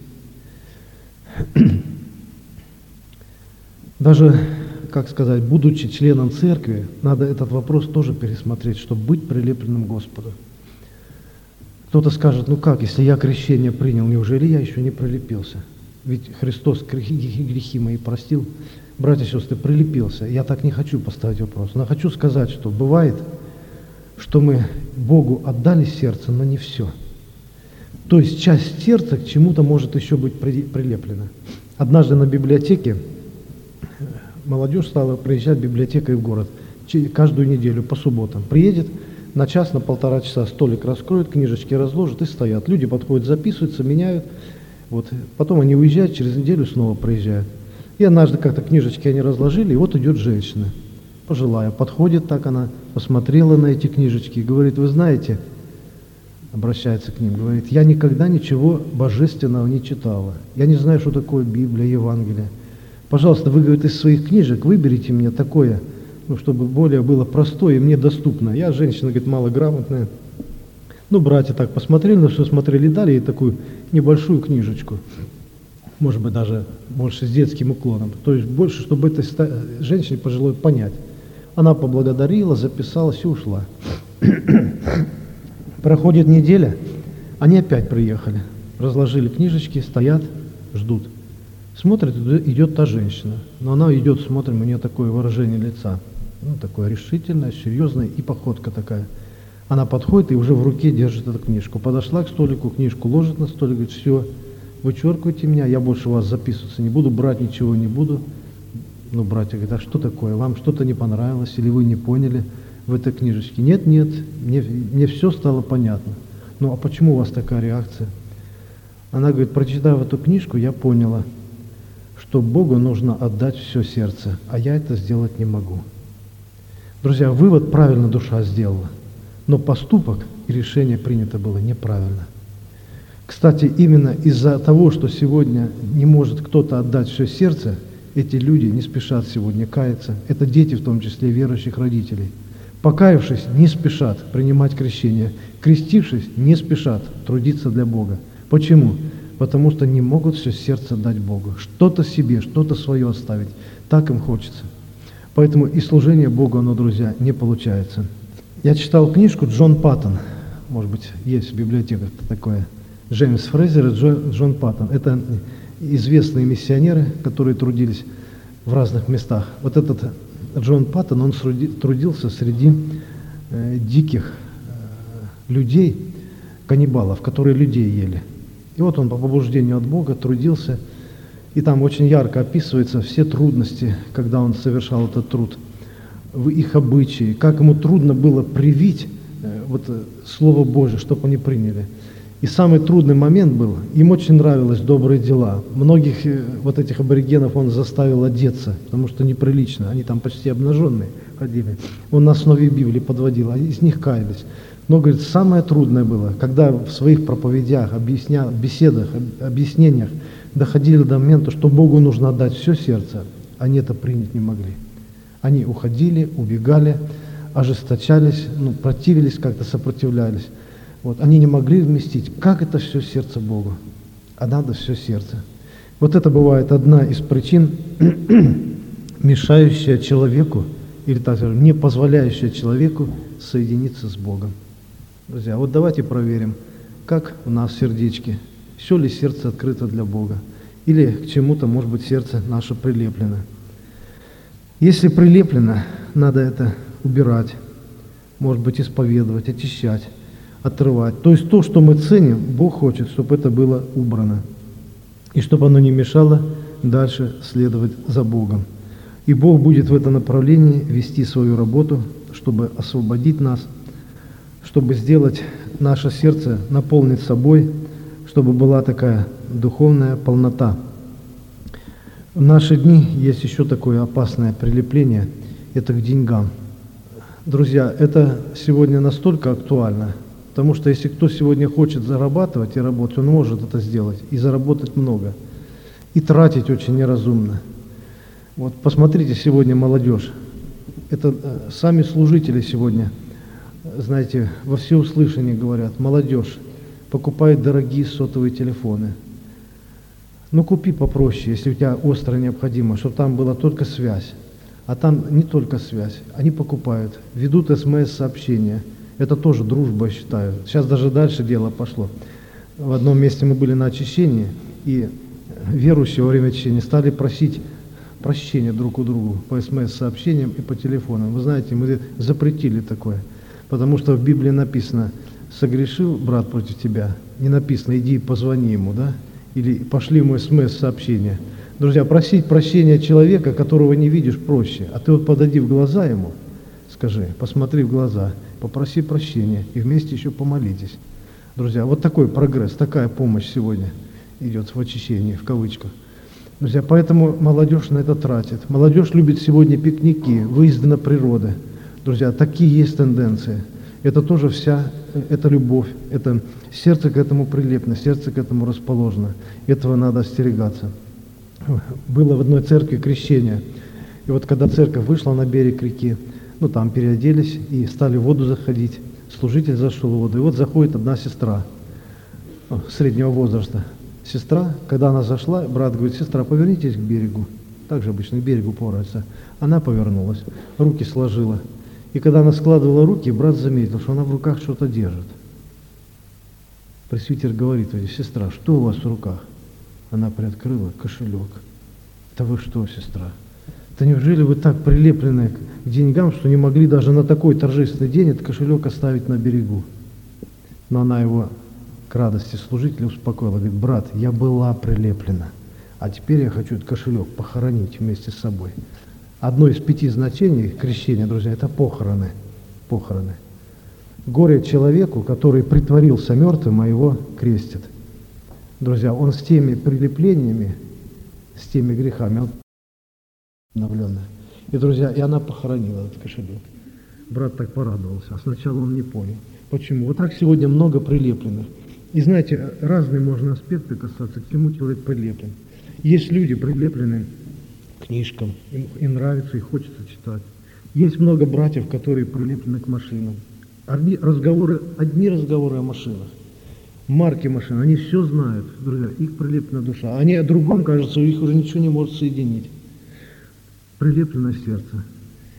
A: Даже, как сказать, будучи членом церкви, надо этот вопрос тоже пересмотреть, чтобы быть прилепленным к Господу. Кто-то скажет: ну как, если я крещение принял, неужели я еще не прилепился? Ведь Христос грехи, грехи мои простил. Братья и сестры, прилепился. Я так не хочу поставить вопрос, но хочу сказать, что бывает, что мы Богу отдали сердце, но не все. То есть часть сердца к чему-то может еще быть прилеплена. Однажды на библиотеке молодежь стала приезжать библиотекой в город каждую неделю по субботам. Приедет на час, на полтора часа, столик раскроют, книжечки разложат и стоят. Люди подходят, записываются, меняют. Вот. Потом они уезжают, через неделю снова приезжают. И однажды как-то книжечки они разложили, и вот идет женщина, пожилая, подходит так, она посмотрела на эти книжечки и говорит: вы знаете, обращается к ним, говорит: я никогда ничего божественного не читала. Я не знаю, что такое Библия, Евангелие. Пожалуйста, вы, говорит, из своих книжек выберите мне такое, ну, чтобы более было простое и мне доступно. Я женщина, говорит, малограмотная. Ну, братья так посмотрели, на все смотрели, дали ей такую небольшую книжечку. Может быть, даже больше с детским уклоном. То есть больше, чтобы этой женщине пожилой понять. Она поблагодарила, записалась и ушла. Проходит неделя, они опять приехали. Разложили книжечки, стоят, ждут. Смотрят, идет та женщина. Но она идет, смотрим, у нее такое выражение лица. Ну, такое решительное, серьезное, и походка такая. Она подходит и уже в руке держит эту книжку. Подошла к столику, книжку ложит на столик, говорит: все, вычеркивайте меня, я больше у вас записываться не буду, брать ничего не буду. Ну, братья говорят: а что такое? Вам что-то не понравилось или вы не поняли в этой книжечке? Нет, нет, мне, мне все стало понятно. Ну, а почему у вас такая реакция? Она говорит: прочитав эту книжку, я поняла, что Богу нужно отдать все сердце, а я это сделать не могу. Друзья, вывод правильно душа сделала, но поступок и решение принято было неправильно. Кстати, именно из-за того, что сегодня не может кто-то отдать все сердце, эти люди не спешат сегодня каяться. Это дети, в том числе верующих родителей. Покаявшись, не спешат принимать крещение. Крестившись, не спешат трудиться для Бога. Почему? Потому что не могут все сердце дать Богу. Что-то себе, что-то свое оставить. Так им хочется. Поэтому и служение Богу, оно, друзья, не получается. Я читал книжку Джон Паттон, может быть, есть в библиотеках такое, Джеймс Фрейзер и Джо, Джон Паттон. Это известные миссионеры, которые трудились в разных местах. Вот этот Джон Паттон, он трудился среди э, диких э, людей, каннибалов, которые людей ели. И вот он по побуждению от Бога трудился, и там очень ярко описываются все трудности, когда он совершал этот труд, в их обычаи, как ему трудно было привить э, вот, э, Слово Божие, чтобы они приняли. И самый трудный момент был, им очень нравились добрые дела. Многих э, вот этих аборигенов он заставил одеться, потому что неприлично, они там почти обнаженные ходили. Он на основе Библии подводил, а из них каялись. Но, говорит, самое трудное было, когда в своих проповедях, объясня, беседах, объяснениях доходили до момента, что Богу нужно отдать все сердце, они это принять не могли. Они уходили, убегали, ожесточались, ну, противились, как-то сопротивлялись. Вот. Они не могли вместить, как это все сердце Богу, а надо все сердце. Вот это бывает одна из причин, мешающая человеку, или так скажем, не позволяющая человеку соединиться с Богом. Друзья, вот давайте проверим, как у нас в сердечке, все ли сердце открыто для Бога, или к чему-то, может быть, сердце наше прилеплено. Если прилеплено, надо это убирать, может быть, исповедовать, очищать, отрывать. То есть то, что мы ценим, Бог хочет, чтобы это было убрано, и чтобы оно не мешало дальше следовать за Богом. И Бог будет в это направлении вести свою работу, чтобы освободить нас, чтобы сделать наше сердце, наполнить собой, чтобы была такая духовная полнота. В наши дни есть еще такое опасное прилепление, это к деньгам. Друзья, это сегодня настолько актуально, потому что если кто сегодня хочет зарабатывать и работать, он может это сделать, и заработать много, и тратить очень неразумно. Вот посмотрите сегодня молодежь, это сами служители сегодня, знаете, во всеуслышание говорят, молодежь покупает дорогие сотовые телефоны. Ну, купи попроще, если у тебя остро необходимо, чтобы там была только связь. А там не только связь. Они покупают, ведут смс-сообщения. Это тоже дружба, я считаю. Сейчас даже дальше дело пошло. В одном месте мы были на очищении, и верующие во время очищения стали просить прощения друг у друга по смс-сообщениям и по телефонам. Вы знаете, мы запретили такое, потому что в Библии написано, согрешил брат против тебя, не написано, иди позвони ему, да? Или пошли ему смс-сообщение. Друзья, просить прощения человека, которого не видишь, проще. А ты вот подойди в глаза ему, скажи, посмотри в глаза, попроси прощения, и вместе еще помолитесь. Друзья, вот такой прогресс, такая помощь сегодня идет в очищении, в кавычках. Друзья, поэтому молодежь на это тратит. Молодежь любит сегодня пикники, выезды на природу. Друзья, такие есть тенденции. Это тоже вся, это любовь, это сердце к этому прилеплено, сердце к этому расположено. Этого надо остерегаться. Было в одной церкви крещение, и вот когда церковь вышла на берег реки, ну там переоделись и стали в воду заходить, служитель зашел в воду, и вот заходит одна сестра ну, среднего возраста. Сестра, когда она зашла, брат говорит, сестра, повернитесь к берегу, так же обычно к берегу поворачивается. Она повернулась, руки сложила. И когда она складывала руки, брат заметил, что она в руках что-то держит. Пресвитер говорит, сестра, что у вас в руках? Она приоткрыла кошелек. Да вы что, сестра? Да неужели вы так прилеплены к деньгам, что не могли даже на такой торжественный день этот кошелек оставить на берегу? Но она его к радости служителя успокоила. Говорит, брат, я была прилеплена, а теперь я хочу этот кошелек похоронить вместе с собой. Одно из пяти значений крещения, друзья, это похороны. Похороны. Горе человеку, который притворился мертвым, а его крестят. Друзья, он с теми прилеплениями, с теми грехами, он обновленный. И, друзья, и она похоронила этот кошелек. Брат так порадовался, а сначала он не понял. Почему? Вот так сегодня много прилепленных. И знаете, разные можно аспекты касаться, к чему человек прилеплен. Есть люди, прилепленные книжкам, им, им нравится и хочется читать. Есть много братьев, которые прилеплены к машинам. Одни разговоры, одни разговоры о машинах, марки машин, они все знают, друзья, их прилеплена душа. Они о другом, кажется, их уже ничего не может соединить. Прилеплено сердце.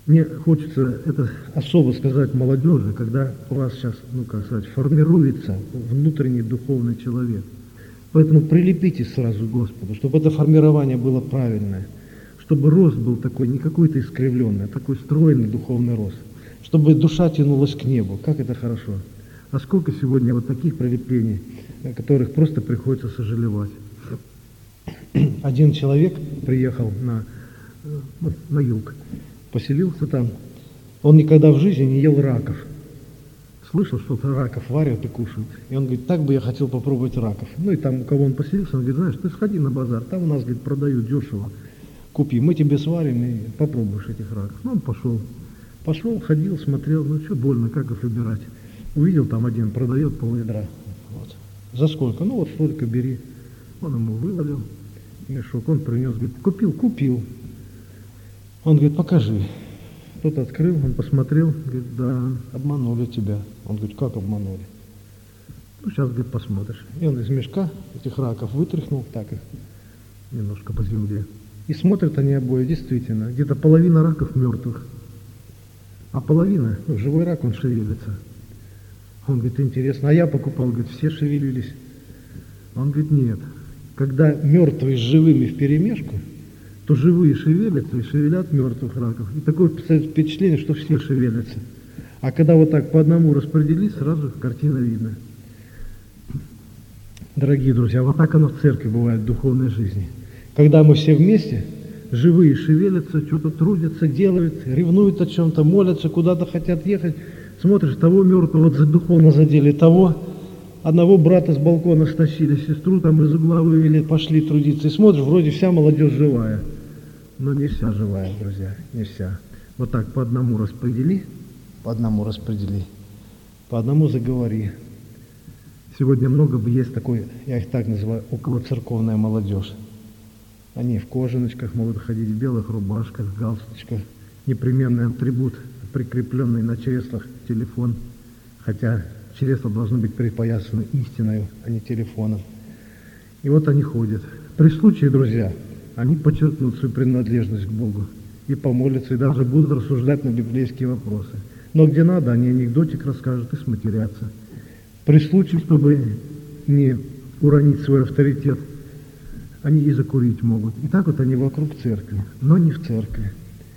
A: Мне хочется это особо сказать молодежи, когда у вас сейчас, ну как сказать, формируется внутренний духовный человек. Поэтому прилепитесь сразу к Господу, чтобы это формирование было правильное, чтобы рост был такой, не какой-то искривленный, а такой стройный духовный рост, чтобы душа тянулась к небу. Как это хорошо! А сколько сегодня вот таких прилеплений, о которых просто приходится сожалевать. Один человек приехал на, ну, на юг, поселился там. Он никогда в жизни не ел раков. Слышал, что раков варят и кушают. И он говорит, так бы я хотел попробовать раков. Ну и там, у кого он поселился, он говорит, знаешь, ты сходи на базар, там у нас, говорит, продают дешево. Купи, мы тебе сварим и попробуешь этих раков. Ну он пошел. Пошел, ходил, смотрел, ну что больно, как их выбирать. Увидел, там один продает пол-ведра. Вот. За сколько? Ну вот столько бери. Он ему вывалил мешок, он принес, говорит, купил, купил. Он говорит, покажи. Тот открыл, он посмотрел, говорит, да, обманули тебя. Он говорит, как обманули? Ну, сейчас, говорит, посмотришь. И он из мешка этих раков вытряхнул, так их, немножко по земле. И смотрят они обои, действительно, где-то половина раков мертвых, а половина, ну, живой рак, он шевелится. Он говорит, интересно, а я покупал, говорит, все шевелились. Он говорит, нет, когда мертвые с живыми вперемешку, то живые шевелятся и шевелят мертвых раков. И такое впечатление, что все шевелятся. А когда вот так по одному распределить, сразу картина видна. Дорогие друзья, вот так оно в церкви бывает в духовной жизни. Когда мы все вместе, живые шевелятся, что-то трудятся, делают, ревнуют о чем-то, молятся, куда-то хотят ехать. Смотришь, того мертвого вот духовно задели, того одного брата с балкона стащили, сестру там из угла вывели, пошли трудиться. И смотришь, вроде вся молодежь живая. Но не вся живая, друзья, не вся. Вот так по одному распредели, по одному распредели, по одному заговори. Сегодня много есть такой, я их так называю, околоцерковная молодежь. Они в кожаночках могут ходить, в белых рубашках, в галстучках. Непременный атрибут, прикрепленный на чреслах телефон. Хотя чресла должны быть припоясаны истиной, а не телефоном. И вот они ходят. При случае, друзья, они подчеркнут свою принадлежность к Богу и помолятся, и даже будут рассуждать на библейские вопросы. Но где надо, они анекдотик расскажут и сматерятся. При случае, чтобы не уронить свой авторитет, они и закурить могут. И так вот они вокруг церкви, но не в церкви.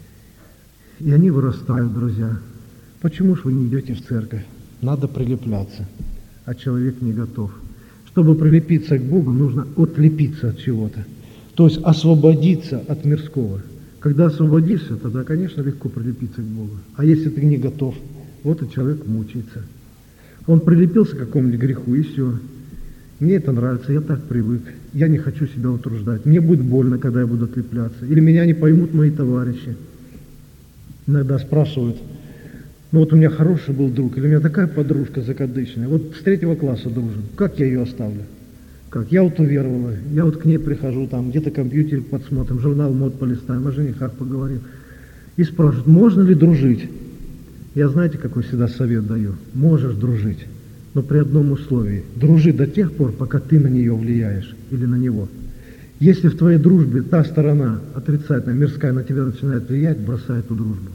A: И они вырастают, друзья. Почему же вы не идете в церковь? Надо прилепляться, а человек не готов. Чтобы прилепиться к Богу, нужно отлепиться от чего-то. То есть освободиться от мирского. Когда освободишься, тогда, конечно, легко прилепиться к Богу. А если ты не готов, вот и человек мучается. Он прилепился к какому-нибудь греху, и все. Мне это нравится, я так привык. Я не хочу себя утруждать. Мне будет больно, когда я буду отлепляться. Или меня не поймут мои товарищи. Иногда спрашивают, ну вот у меня хороший был друг, или у меня такая подружка закадычная, вот с третьего класса дружим, как я ее оставлю? Как? Я вот уверовала, я вот к ней прихожу, там где-то компьютер подсмотрим, журнал мод полистаем, о женихах поговорим. И спрашивают, можно ли дружить? Я знаете, какой всегда совет даю? Можешь дружить, но при одном условии. Дружи до тех пор, пока ты на нее влияешь или на него. Если в твоей дружбе та сторона отрицательная, мирская, на тебя начинает влиять, бросай эту дружбу.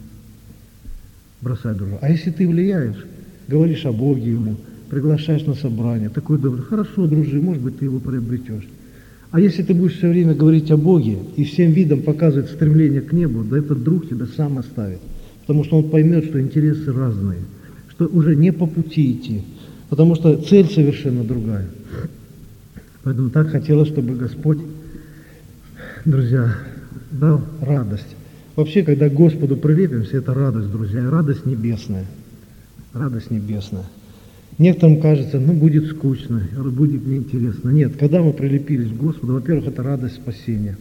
A: Бросай дружбу. А если ты влияешь, говоришь о Боге ему, приглашаешь на собрание, такой добрый, хорошо, дружи, может быть, ты его приобретешь. А если ты будешь все время говорить о Боге и всем видом показывать стремление к небу, да этот друг тебя сам оставит. Потому что он поймет, что интересы разные, что уже не по пути идти, потому что цель совершенно другая. Поэтому так хотелось, чтобы Господь, друзья, дал радость. Вообще, когда к Господу прилепимся, это радость, друзья, радость небесная. Радость небесная. Некоторым кажется, ну, будет скучно, будет неинтересно. Нет, когда мы прилепились к Господу, во-первых, это радость спасения.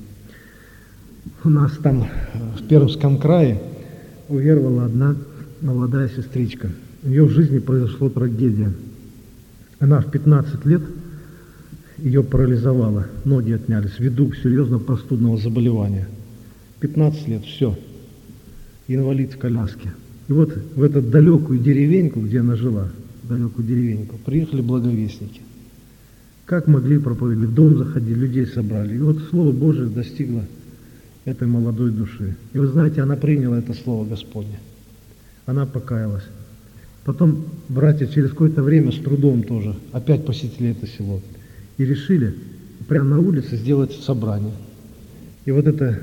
A: У нас там в Пермском крае уверовала одна молодая сестричка. У нее в жизни произошла трагедия. Она в пятнадцать лет, ее парализовало, ноги отнялись ввиду серьезного простудного заболевания. пятнадцать лет, все, инвалид в коляске. И вот в эту далекую деревеньку, где она жила, далекую деревеньку, приехали благовестники. Как могли проповедовать, в дом заходили, людей собрали. И вот Слово Божие достигло этой молодой души. И вы знаете, она приняла это слово Господне. Она покаялась. Потом братья через какое-то время с трудом тоже опять посетили это село. И решили прямо на улице сделать собрание. И вот эта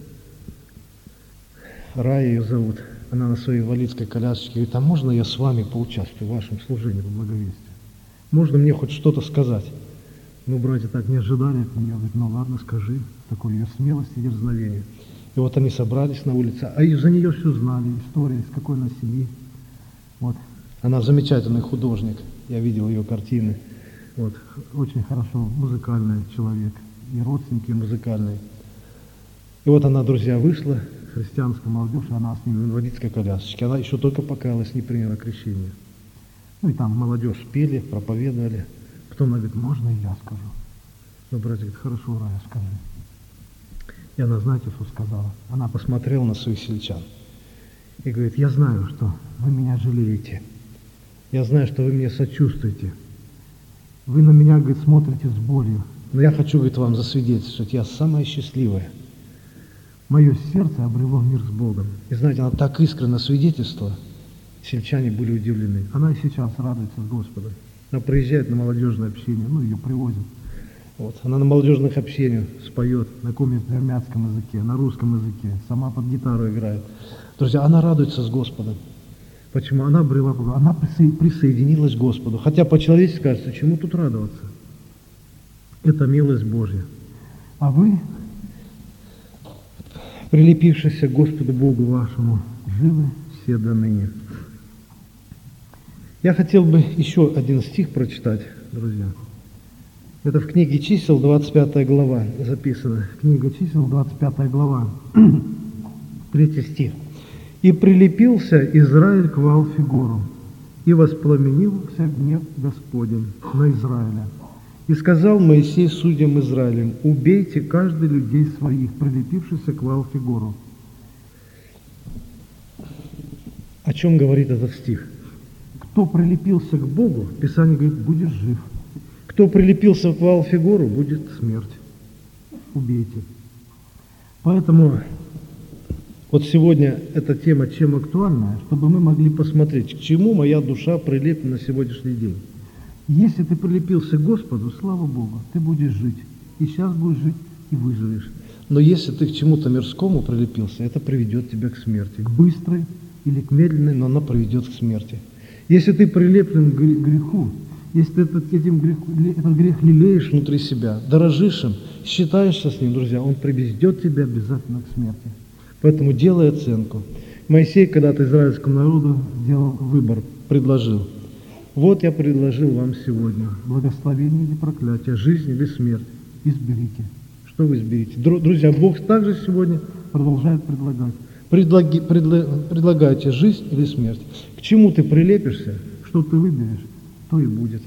A: Рая ее зовут, она на своей инвалидской колясочке говорит: а можно я с вами поучаствую в вашем служении по благовестию? Можно мне хоть что-то сказать? Ну, братья так не ожидали от нее. Говорит: ну ладно, скажи. Такой ее смелости и дерзновения. И вот они собрались на улице, а из-за нее все знали, история, из какой она семьи. Вот. Она замечательный художник, я видел ее картины. Вот. Очень хорошо, музыкальный человек, и родственники музыкальные. И вот она, друзья, вышла, христианская молодежь, она с ними в инвалидской колясочке. Она еще только покаялась, не приняла крещение. Ну и там молодежь пели, проповедовали. Потом она говорит: можно и я скажу? Ну, братья говорит: хорошо, Рая, скажи. И она, знаете, что сказала? Она посмотрела на своих сельчан и говорит: я знаю, что вы меня жалеете. Я знаю, что вы мне сочувствуете. Вы на меня, говорит, смотрите с болью. Но я хочу, говорит, вам засвидетельствовать, я самая счастливая. Мое сердце обрело мир с Богом. И знаете, она так искренне свидетельствовала, сельчане были удивлены. Она и сейчас радуется с Господом. Она приезжает на молодежное общение, ну, ее привозят. Вот. Она на молодежных общениях споет на каком-нибудь армянском языке, на русском языке, сама под гитару играет. Друзья, она радуется с Господом. Почему? Она обрела Бога, она присоединилась к Господу. Хотя по-человечески кажется, чему тут радоваться? Это милость Божья. А вы, прилепившиеся к Господу Богу вашему, живы все до ныне. Я хотел бы еще один стих прочитать, друзья. Это в книге Чисел, двадцать пятая глава записано. Книга Чисел, двадцать пятая глава, третий стих. «И прилепился Израиль к Ваал-Фигору, и воспламенился гнев Господень на Израиля. И сказал Моисей судьям Израилем: убейте каждый людей своих, прилепившихся к Ваал-Фигору». О чем говорит этот стих? Кто прилепился к Богу, Писание говорит, будешь жив. Кто прилепился к Ваал-Фигору, будет смерть. Убейте. Поэтому вот сегодня эта тема чем актуальна, чтобы мы могли посмотреть, к чему моя душа прилеплена на сегодняшний день. Если ты прилепился к Господу, слава Богу, ты будешь жить. И сейчас будешь жить, и выживешь. Но если ты к чему-то мирскому прилепился, это приведет тебя к смерти. К быстрой или к медленной, но она приведет к смерти. Если ты прилеплен к греху, если ты этот, этим грех, этот грех лелеешь внутри себя, дорожишь им, считаешься с ним, друзья, он приведет тебя обязательно к смерти. Поэтому делай оценку. Моисей когда-то израильскому народу сделал выбор, предложил. Вот я предложил вам сегодня благословение или проклятие, жизнь или смерть. Изберите. Что вы изберете? Друзья, Бог также сегодня продолжает предлагать. Предлаги, предла, предлагайте жизнь или смерть. К чему ты прилепишься, что ты выберешь, то и будет.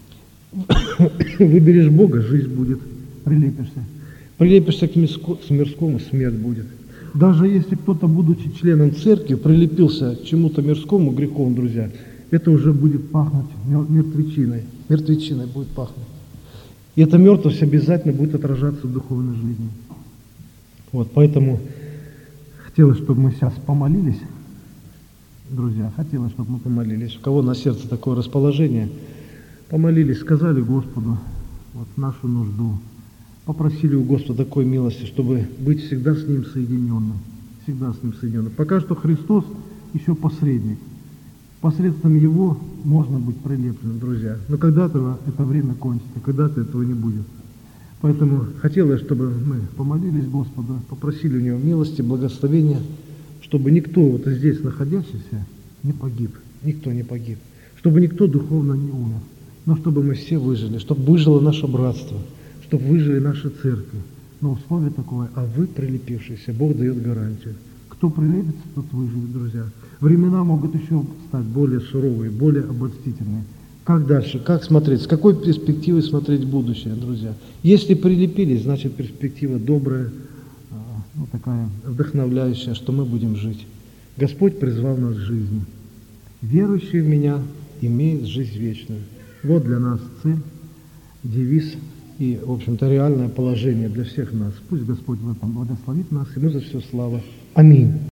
A: Выберешь Бога, жизнь будет. Прилепишься. Прилепишься к мирскому, смерть будет. Даже если кто-то, будучи членом церкви, прилепился к чему-то мирскому, греховному, друзья, это уже будет пахнуть мертвечиной. Мертвечиной будет пахнуть. И эта мертвость обязательно будет отражаться в духовной жизни. Вот, поэтому хотелось, чтобы мы сейчас помолились, друзья, хотелось, чтобы мы помолились. У кого на сердце такое расположение, помолились, сказали Господу вот, нашу нужду. Попросили у Господа такой милости, чтобы быть всегда с Ним соединенным. Всегда с Ним соединенным. Пока что Христос еще посредник. Посредством Его можно быть прилепленным, друзья. Но когда-то это время кончится, когда-то этого не будет. Поэтому хотелось, чтобы мы помолились Господу, попросили у Него милости, благословения, чтобы никто вот здесь находящийся не погиб. Никто не погиб. Чтобы никто духовно не умер. Но чтобы мы все выжили, чтобы выжило наше братство, чтобы выжили наши церкви. Но условие такое, а вы прилепившиеся, Бог дает гарантию. Кто прилепится, тот выживет, друзья. Времена могут еще стать более суровые, более обольстительные. Как дальше? Как смотреть? С какой перспективой смотреть будущее, друзья? Если прилепились, значит перспектива добрая, ну, такая вдохновляющая, что мы будем жить. Господь призвал нас к жизни. Верующий в Меня имеет жизнь вечную. Вот для нас цель, девиз и, в общем-то, реальное положение для всех нас. Пусть Господь в этом благословит нас, Ему за все слава. Аминь.